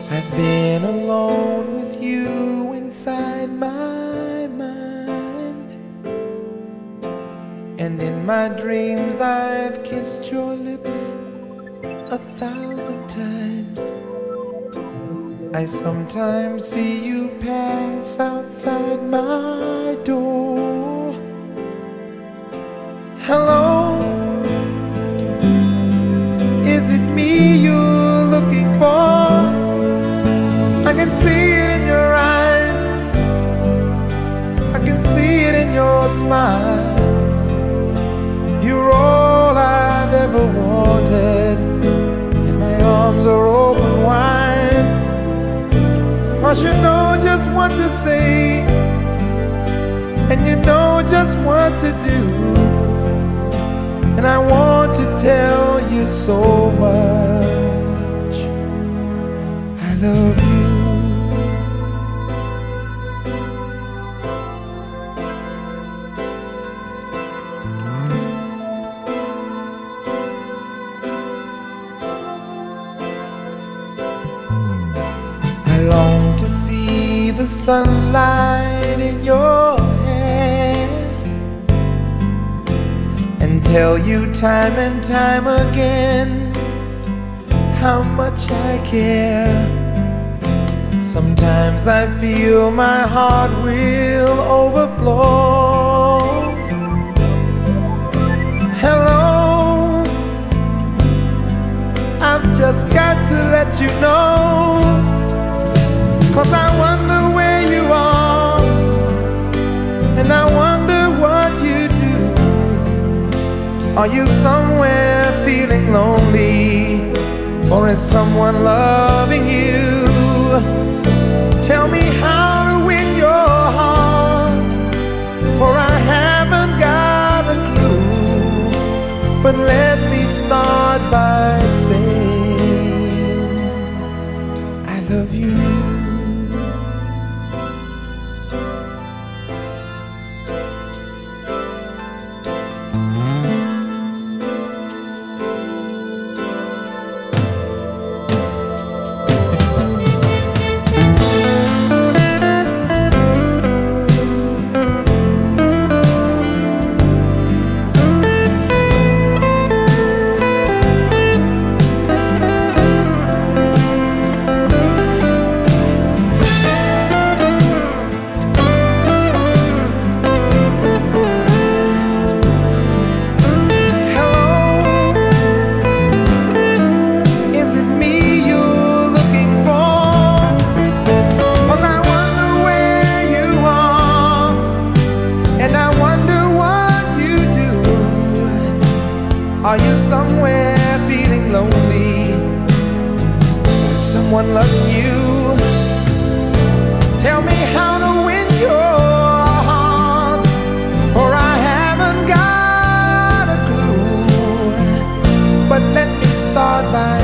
I've been alone with you inside my mind, and in my dreams I've kissed your lips 1,000 times. I sometimes see you pass outside my door. Hello, is it me you're looking for? I can see it in your eyes, I can see it in your smile. You're all I've ever wanted, and my arms are open wide. 'Cause you know just what to say, and you know just what to do, and I want to tell you so much I love you. I long to see the sunlight in your hair and tell you time and time again how much I care. Sometimes I feel my heart will overflow. Hello, I've just got to let you know, 'cause I wonder where you are, and I wonder what you do. Are you somewhere feeling lonely, or is someone loving you? Tell me how to win your heart, for I haven't got a clue. But let me start by saying I love you. Are you somewhere feeling lonely? Is someone loving you? Tell me how to win your heart, for I haven't got a clue. But let me start by